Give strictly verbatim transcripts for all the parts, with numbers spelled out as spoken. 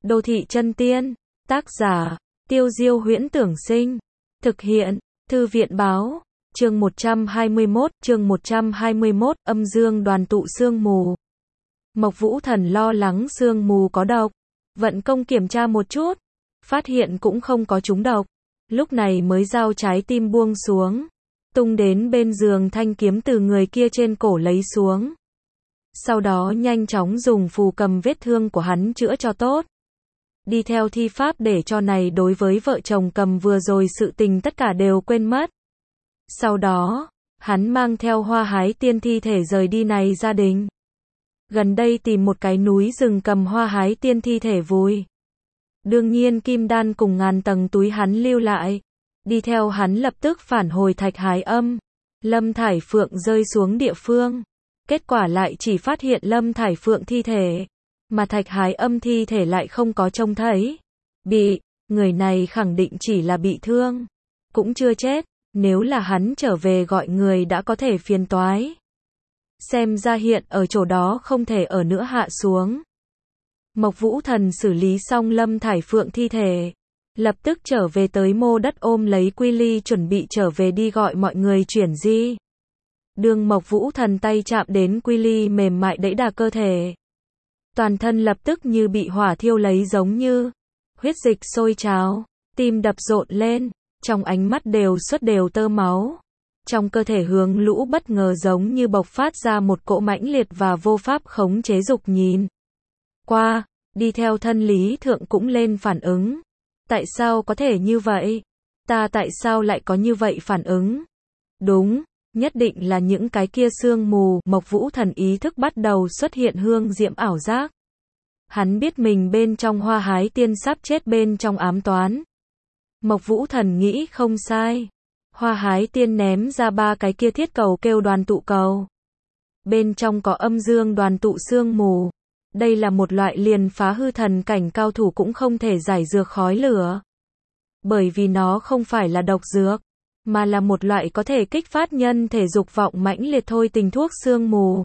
Đô thị chân tiên. Tác giả, Tiêu Diêu Huyễn Tưởng Sinh. Thực hiện, Thư viện Báo. Chương một trăm hai mươi mốt, chương một trăm hai mươi mốt, âm dương đoàn tụ sương mù. Mộc Vũ Thần lo lắng sương mù có độc, vận công kiểm tra một chút, phát hiện cũng không có trúng độc, lúc này mới giao trái tim buông xuống, tung đến bên giường thanh kiếm từ người kia trên cổ lấy xuống. Sau đó nhanh chóng dùng phù cầm vết thương của hắn chữa cho tốt. Đi theo thi pháp để cho này đối với vợ chồng Cầm vừa rồi sự tình tất cả đều quên mất. Sau đó, hắn mang theo Hoa Hái Tiên thi thể rời đi này gia đình. Gần đây tìm một cái núi rừng cầm Hoa Hái Tiên thi thể vùi. Đương nhiên kim đan cùng ngàn tầng túi hắn lưu lại. Đi theo hắn lập tức phản hồi Thạch Hái Âm. Lâm Thải Phượng rơi xuống địa phương. Kết quả lại chỉ phát hiện Lâm Thải Phượng thi thể. Mà Thạch Hái Âm thi thể lại không có trông thấy. Bị, người này khẳng định chỉ là bị thương. Cũng chưa chết, nếu là hắn trở về gọi người đã có thể phiền toái. Xem ra hiện ở chỗ đó không thể ở nữa hạ xuống. Mộc Vũ Thần xử lý xong Lâm Thải Phượng thi thể. Lập tức trở về tới mô đất ôm lấy Quy Ly chuẩn bị trở về đi gọi mọi người chuyển di. Đường Mộc Vũ Thần tay chạm đến Quy Ly mềm mại đẫy đà cơ thể. Toàn thân lập tức như bị hỏa thiêu lấy giống như. Huyết dịch sôi trào, tim đập rộn lên, trong ánh mắt đều xuất đều tơ máu. Trong cơ thể hướng lũ bất ngờ giống như bộc phát ra một cỗ mãnh liệt và vô pháp khống chế dục nhìn. Qua, đi theo thân lý thượng cũng lên phản ứng. Tại sao có thể như vậy? Ta tại sao lại có như vậy phản ứng? Đúng, nhất định là những cái kia sương mù. Mộc Vũ Thần ý thức bắt đầu xuất hiện hương diễm ảo giác. Hắn biết mình bên trong Hoa Hái Tiên sắp chết bên trong ám toán. Mộc Vũ Thần nghĩ không sai. Hoa Hái Tiên ném ra ba cái kia thiết cầu kêu đoàn tụ cầu. Bên trong có âm dương đoàn tụ sương mù. Đây là một loại liền phá hư thần cảnh cao thủ cũng không thể giải dược khói lửa. Bởi vì nó không phải là độc dược, mà là một loại có thể kích phát nhân thể dục vọng mãnh liệt thôi tình thuốc sương mù.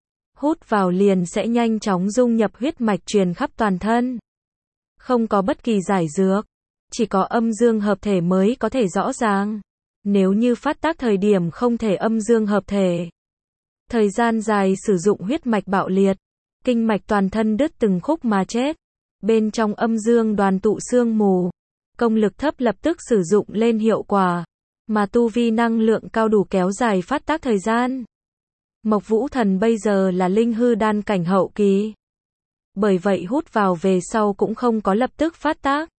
Hút vào liền sẽ nhanh chóng dung nhập huyết mạch truyền khắp toàn thân. Không có bất kỳ giải dược, chỉ có âm dương hợp thể mới có thể rõ ràng. Nếu như phát tác thời điểm không thể âm dương hợp thể, thời gian dài sử dụng huyết mạch bạo liệt, kinh mạch toàn thân đứt từng khúc mà chết. Bên trong âm dương đoàn tụ sương mù, công lực thấp lập tức sử dụng lên hiệu quả, mà tu vi năng lượng cao đủ kéo dài phát tác thời gian. Mộc Vũ Thần bây giờ là linh hư đan cảnh hậu kỳ. Bởi vậy hút vào về sau cũng không có lập tức phát tác,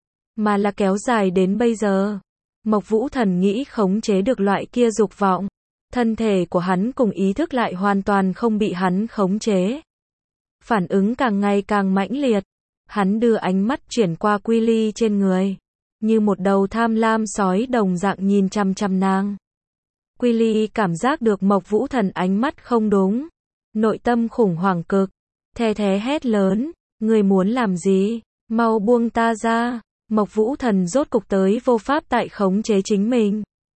mà là kéo dài đến bây giờ. Mộc Vũ Thần nghĩ khống chế được loại kia dục vọng. Thân thể của hắn cùng ý thức lại hoàn toàn không bị hắn khống chế. Phản ứng càng ngày càng mãnh liệt. Hắn đưa ánh mắt chuyển qua Quy Ly trên người. Như một đầu tham lam sói đồng dạng nhìn chằm chằm nàng. Quy Ly cảm giác được Mộc Vũ Thần ánh mắt không đúng. Nội tâm khủng hoảng cực. The thé hét lớn. Người muốn làm gì? Mau buông ta ra. Mộc Vũ Thần rốt cục tới vô pháp tại khống chế chính mình.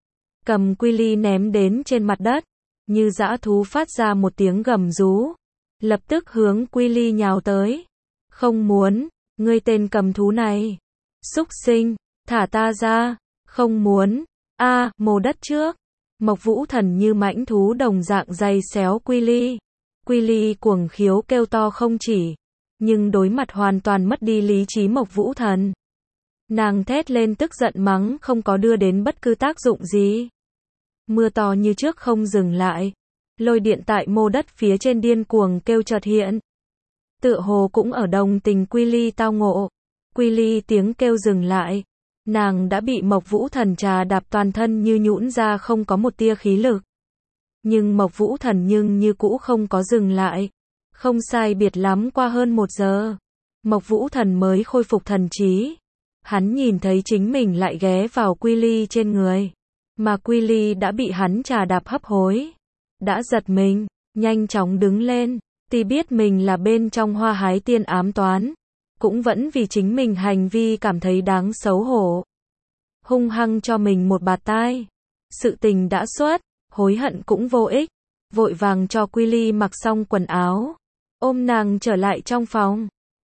Cầm Quy Ly ném đến trên mặt đất. Như dã thú phát ra một tiếng gầm rú. Lập tức hướng Quy Ly nhào tới. Không muốn, ngươi tên cầm thú này. Súc sinh, thả ta ra. Không muốn. A, à, mồ đất trước. Mộc Vũ Thần như mãnh thú đồng dạng giày xéo Quy Ly. Quy Ly cuồng khiếu kêu to không chỉ. Nhưng đối mặt hoàn toàn mất đi lý trí Mộc Vũ Thần. Nàng thét lên tức giận mắng không có đưa đến bất cứ tác dụng gì. Mưa to như trước không dừng lại. Lôi điện tại mô đất phía trên điên cuồng kêu chợt hiện. Tựa hồ cũng ở đồng tình Quy Ly tao ngộ. Quy Ly tiếng kêu dừng lại. Nàng đã bị Mộc Vũ Thần trà đạp toàn thân như nhũn ra không có một tia khí lực. Nhưng Mộc Vũ Thần nhưng như cũ không có dừng lại. Không sai biệt lắm qua hơn một giờ. Mộc Vũ Thần mới khôi phục thần trí. Hắn nhìn thấy chính mình lại ghé vào Quy Ly trên người. Mà Quy Ly đã bị hắn trà đạp hấp hối. Đã giật mình, nhanh chóng đứng lên. Tuy biết mình là bên trong Hoa Hái Tiên ám toán. Cũng vẫn vì chính mình hành vi cảm thấy đáng xấu hổ. Hung hăng cho mình một bạt tai. Sự tình đã xuất, hối hận cũng vô ích. Vội vàng cho Quy Ly mặc xong quần áo. Ôm nàng trở lại trong phòng.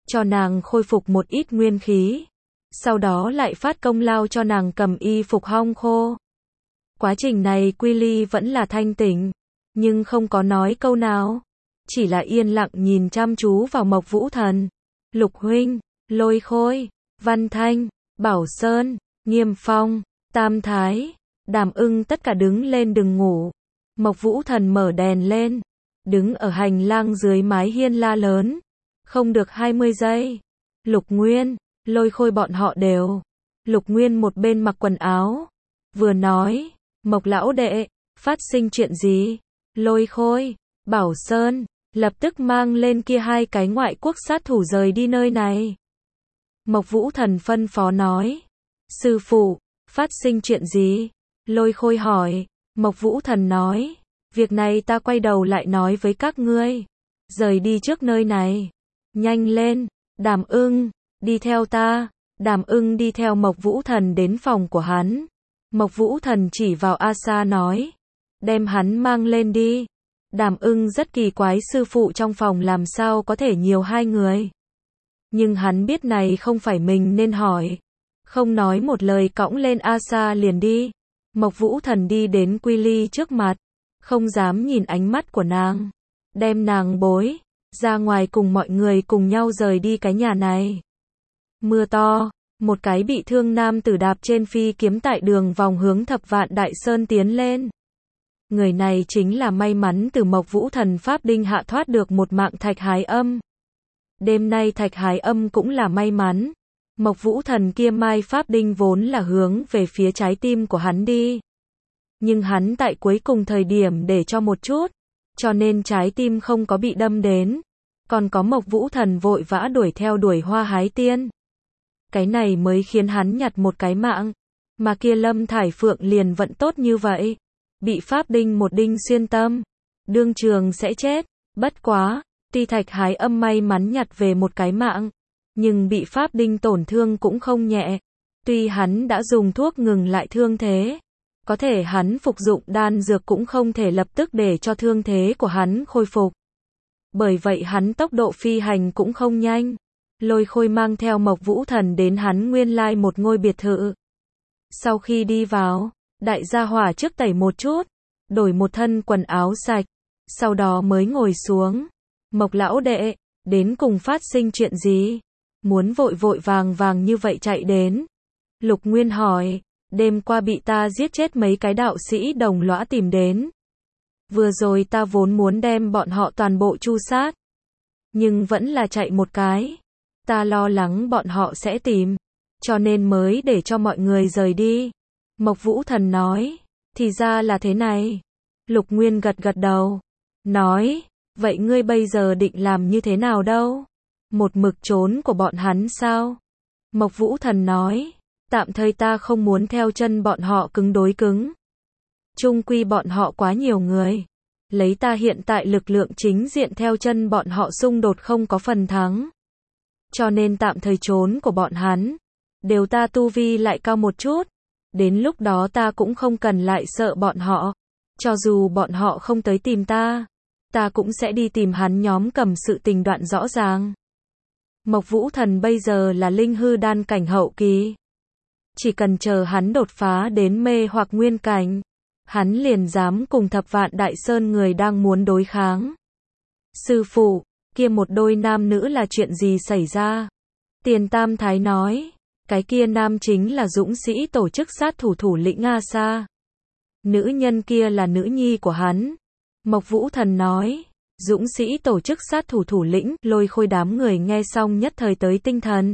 cho nàng khôi phục một ít nguyên khí. Sau đó lại phát công lao cho nàng cầm y phục hong khô. Quá trình này Quy Ly vẫn là thanh tỉnh, nhưng không có nói câu nào. Chỉ là yên lặng nhìn chăm chú vào Mộc Vũ Thần. Lục huynh, Lôi Khôi, Văn Thanh, Bảo Sơn, Nghiêm Phong, Tam Thái, Đàm Ưng tất cả đứng lên đừng ngủ. Mộc Vũ Thần mở đèn lên, đứng ở hành lang dưới mái hiên la lớn. Không được hai mươi giây. Lục Nguyên, Lôi Khôi bọn họ đều. Lục Nguyên một bên mặc quần áo, vừa nói, Mộc lão đệ, phát sinh chuyện gì? Lôi Khôi, Bảo Sơn, lập tức mang lên kia hai cái ngoại quốc sát thủ rời đi nơi này. Mộc Vũ Thần phân phó nói, sư phụ, phát sinh chuyện gì? Lôi Khôi hỏi, Mộc Vũ Thần nói, việc này ta quay đầu lại nói với các ngươi. Rời đi trước nơi này. Nhanh lên, Đàm Ưng, đi theo ta. Đàm Ưng đi theo Mộc Vũ Thần đến phòng của hắn. Mộc Vũ Thần chỉ vào A Sa nói, đem hắn mang lên đi. Đàm Ưng rất kỳ quái sư phụ trong phòng làm sao có thể nhiều hai người. Nhưng hắn biết này không phải mình nên hỏi. Không nói một lời cõng lên A Sa liền đi. Mộc Vũ Thần đi đến Quy Ly trước mặt, không dám nhìn ánh mắt của nàng. Đem nàng bối ra ngoài cùng mọi người cùng nhau rời đi cái nhà này. Mưa to, một cái bị thương nam tử đạp trên phi kiếm tại đường vòng hướng Thập Vạn Đại Sơn tiến lên. Người này chính là may mắn từ Mộc Vũ Thần Pháp Đinh hạ thoát được một mạng Thạch Hái Âm. Đêm nay Thạch Hái Âm cũng là may mắn. Mộc Vũ Thần kia mai Pháp Đinh vốn là hướng về phía trái tim của hắn đi. Nhưng hắn tại cuối cùng thời điểm để cho một chút, cho nên trái tim không có bị đâm đến. Còn có Mộc Vũ Thần vội vã đuổi theo đuổi Hoa Hái Tiên. Cái này mới khiến hắn nhặt một cái mạng. Mà kia Lâm Thải Phượng liền vẫn tốt như vậy. Bị Pháp Đinh một đinh xuyên tâm. Đương trường sẽ chết. Bất quá, tuy Thạch Hái Âm may mắn nhặt về một cái mạng. Nhưng bị Pháp Đinh tổn thương cũng không nhẹ. Tuy hắn đã dùng thuốc ngừng lại thương thế. Có thể hắn phục dụng đan dược cũng không thể lập tức để cho thương thế của hắn khôi phục. Bởi vậy hắn tốc độ phi hành cũng không nhanh. Lôi Khôi mang theo Mộc Vũ Thần đến hắn nguyên lai một ngôi biệt thự. Sau khi đi vào, đại gia hỏa trước tẩy một chút, đổi một thân quần áo sạch, sau đó mới ngồi xuống. Mộc lão đệ, đến cùng phát sinh chuyện gì? Muốn vội vội vàng vàng như vậy chạy đến. Lục Nguyên hỏi, đêm qua bị ta giết chết mấy cái đạo sĩ đồng lõa tìm đến. Vừa rồi ta vốn muốn đem bọn họ toàn bộ tru sát. Nhưng vẫn là chạy một cái. Ta lo lắng bọn họ sẽ tìm. Cho nên mới để cho mọi người rời đi. Mộc Vũ Thần nói, thì ra là thế này. Lục Nguyên gật gật đầu. Nói, vậy ngươi bây giờ định làm như thế nào đâu? Một mực trốn của bọn hắn sao? Mộc Vũ Thần nói, tạm thời ta không muốn theo chân bọn họ cứng đối cứng. Chung quy bọn họ quá nhiều người. Lấy ta hiện tại lực lượng chính diện theo chân bọn họ xung đột không có phần thắng. Cho nên tạm thời trốn của bọn hắn. Đều ta tu vi lại cao một chút. Đến lúc đó ta cũng không cần lại sợ bọn họ. Cho dù bọn họ không tới tìm ta. Ta cũng sẽ đi tìm hắn nhóm cầm sự tình đoạn rõ ràng. Mộc Vũ Thần bây giờ là linh hư đan cảnh hậu kỳ. Chỉ cần chờ hắn đột phá đến mê hoặc nguyên cảnh. Hắn liền dám cùng Thập Vạn Đại Sơn người đang muốn đối kháng. Sư phụ, kia một đôi nam nữ là chuyện gì xảy ra? Tiền Tam Thái nói, cái kia nam chính là dũng sĩ tổ chức sát thủ thủ lĩnh A Sa. Nữ nhân kia là nữ nhi của hắn. Mộc Vũ Thần nói, dũng sĩ tổ chức sát thủ thủ lĩnh. Lôi Khôi đám người nghe xong nhất thời tới tinh thần.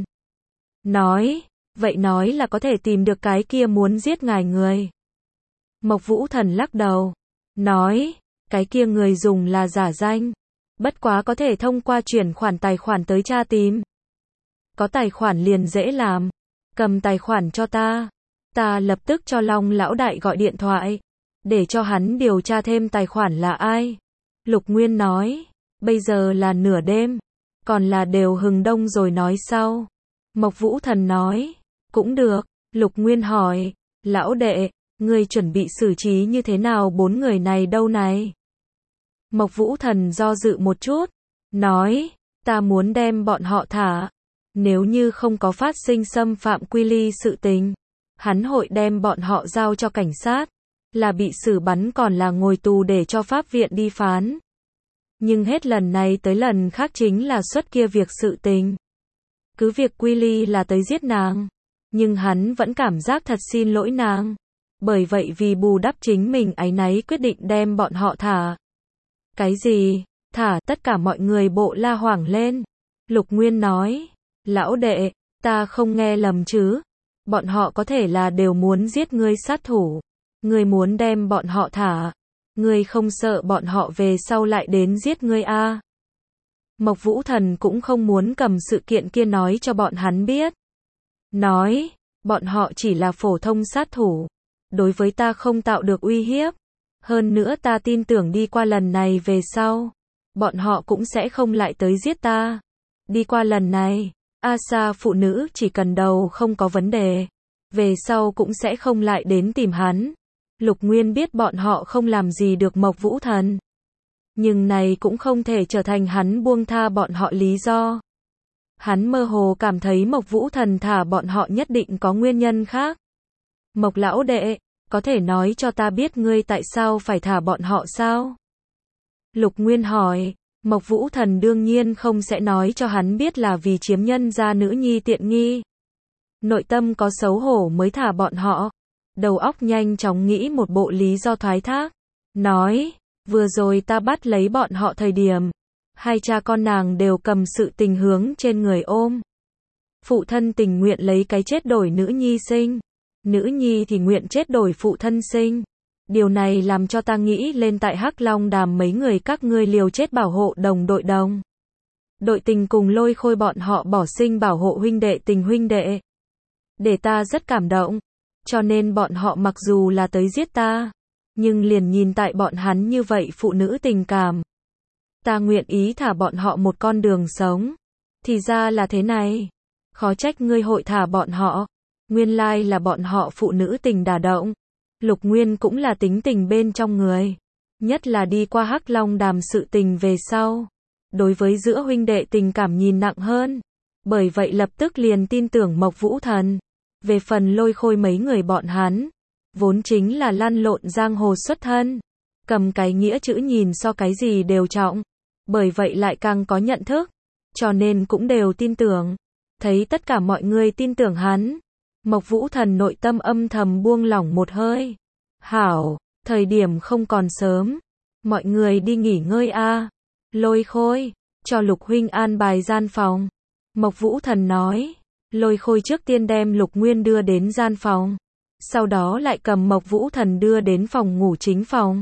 Nói, vậy nói là có thể tìm được cái kia muốn giết ngài người. Mộc Vũ Thần lắc đầu, nói, cái kia người dùng là giả danh. Bất quá có thể thông qua chuyển khoản tài khoản tới tra tìm. Có tài khoản liền dễ làm. Cầm tài khoản cho ta. Ta lập tức cho Long lão đại gọi điện thoại. Để cho hắn điều tra thêm tài khoản là ai. Lục Nguyên nói, bây giờ là nửa đêm. Còn là đều hừng đông rồi nói sau. Mộc Vũ Thần nói, cũng được. Lục Nguyên hỏi, lão đệ, ngươi chuẩn bị xử trí như thế nào bốn người này đâu này? Mộc Vũ Thần do dự một chút, nói, ta muốn đem bọn họ thả, Nếu như không có phát sinh xâm phạm quy ly sự tình, hắn hội đem bọn họ giao cho cảnh sát, là bị xử bắn còn là ngồi tù để cho pháp viện đi phán. Nhưng hết lần này tới lần khác chính là xuất kia việc sự tình. Cứ việc quy ly là tới giết nàng, nhưng hắn vẫn cảm giác thật xin lỗi nàng. Bởi vậy vì bù đắp chính mình áy náy quyết định đem bọn họ thả. Cái gì? Thả? Tất cả mọi người bộ la hoảng lên. Lục Nguyên nói, lão đệ, ta không nghe lầm chứ? Bọn họ có thể là đều muốn giết ngươi sát thủ. Ngươi muốn đem bọn họ thả. Ngươi không sợ bọn họ về sau lại đến giết ngươi a? À? Mộc Vũ Thần cũng không muốn cầm sự kiện kia nói cho bọn hắn biết. Nói, bọn họ chỉ là phổ thông sát thủ. Đối với ta không tạo được uy hiếp. Hơn nữa ta tin tưởng đi qua lần này về sau, bọn họ cũng sẽ không lại tới giết ta. Đi qua lần này, Asa phụ nữ chỉ cần đầu không có vấn đề, về sau cũng sẽ không lại đến tìm hắn. Lục Nguyên biết bọn họ không làm gì được Mộc Vũ Thần. Nhưng này cũng không thể trở thành hắn buông tha bọn họ lý do. Hắn mơ hồ cảm thấy Mộc Vũ Thần thả bọn họ nhất định có nguyên nhân khác. Mộc lão đệ, có thể nói cho ta biết ngươi tại sao phải thả bọn họ sao? Lục Nguyên hỏi. Mộc Vũ Thần đương nhiên không sẽ nói cho hắn biết là vì chiếm nhân gia nữ nhi tiện nghi. Nội tâm có xấu hổ mới thả bọn họ. Đầu óc nhanh chóng nghĩ một bộ lý do thoái thác. Nói, vừa rồi ta bắt lấy bọn họ thời điểm, hai cha con nàng đều cầm sự tình hướng trên người ôm. Phụ thân tình nguyện lấy cái chết đổi nữ nhi sinh. Nữ nhi thì nguyện chết đổi phụ thân sinh. Điều này làm cho ta nghĩ lên tại Hắc Long Đàm mấy người các ngươi liều chết bảo hộ đồng đội đồng. Đội tình cùng Lôi Khôi bọn họ bỏ sinh bảo hộ huynh đệ tình huynh đệ. Để ta rất cảm động. Cho nên bọn họ mặc dù là tới giết ta, nhưng liền nhìn tại bọn hắn như vậy phụ nữ tình cảm. Ta nguyện ý thả bọn họ một con đường sống. Thì ra là thế này. Khó trách ngươi hội thả bọn họ. Nguyên lai là bọn họ phụ nữ tình đả động. Lục Nguyên cũng là tính tình bên trong người. Nhất là đi qua Hắc Long Đàm sự tình về sau. Đối với giữa huynh đệ tình cảm nhìn nặng hơn. Bởi vậy lập tức liền tin tưởng Mộc Vũ Thần. Về phần Lôi Khôi mấy người bọn hắn, vốn chính là lăn lộn giang hồ xuất thân. Cầm cái nghĩa chữ nhìn so cái gì đều trọng. Bởi vậy lại càng có nhận thức. Cho nên cũng đều tin tưởng. Thấy tất cả mọi người tin tưởng hắn. Mộc Vũ Thần nội tâm âm thầm buông lỏng một hơi. Hảo, thời điểm không còn sớm. Mọi người đi nghỉ ngơi a. À. Lôi Khôi, cho Lục huynh an bài gian phòng. Mộc Vũ Thần nói. Lôi Khôi trước tiên đem Lục Nguyên đưa đến gian phòng. Sau đó lại cầm Mộc Vũ Thần đưa đến phòng ngủ chính phòng.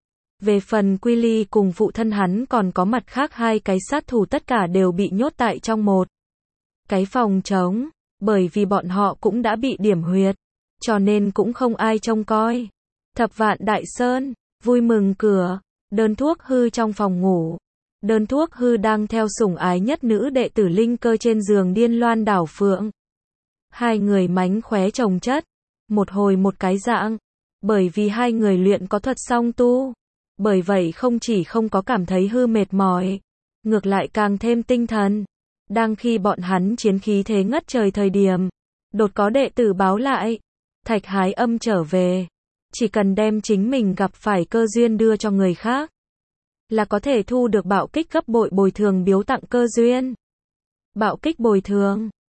Về phần Quy Ly cùng phụ thân hắn còn có mặt khác hai cái sát thủ tất cả đều bị nhốt tại trong một cái phòng trống. Bởi vì bọn họ cũng đã bị điểm huyệt, cho nên cũng không ai trông coi. Thập Vạn Đại Sơn, vui mừng cửa, Đơn Thuốc Hư trong phòng ngủ. Đơn Thuốc Hư đang theo sủng ái nhất nữ đệ tử Linh Cơ trên giường điên loan đảo phượng. Hai người mánh khóe chồng chất, một hồi một cái dạng. Bởi vì hai người luyện có thuật song tu. Bởi vậy không chỉ không có cảm thấy hư mệt mỏi, ngược lại càng thêm tinh thần. Đang khi bọn hắn chiến khí thế ngất trời thời điểm, đột có đệ tử báo lại, Thạch Hái Âm trở về, chỉ cần đem chính mình gặp phải cơ duyên đưa cho người khác, là có thể thu được bạo kích gấp bội bồi thường biếu tặng cơ duyên. Bạo kích bồi thường,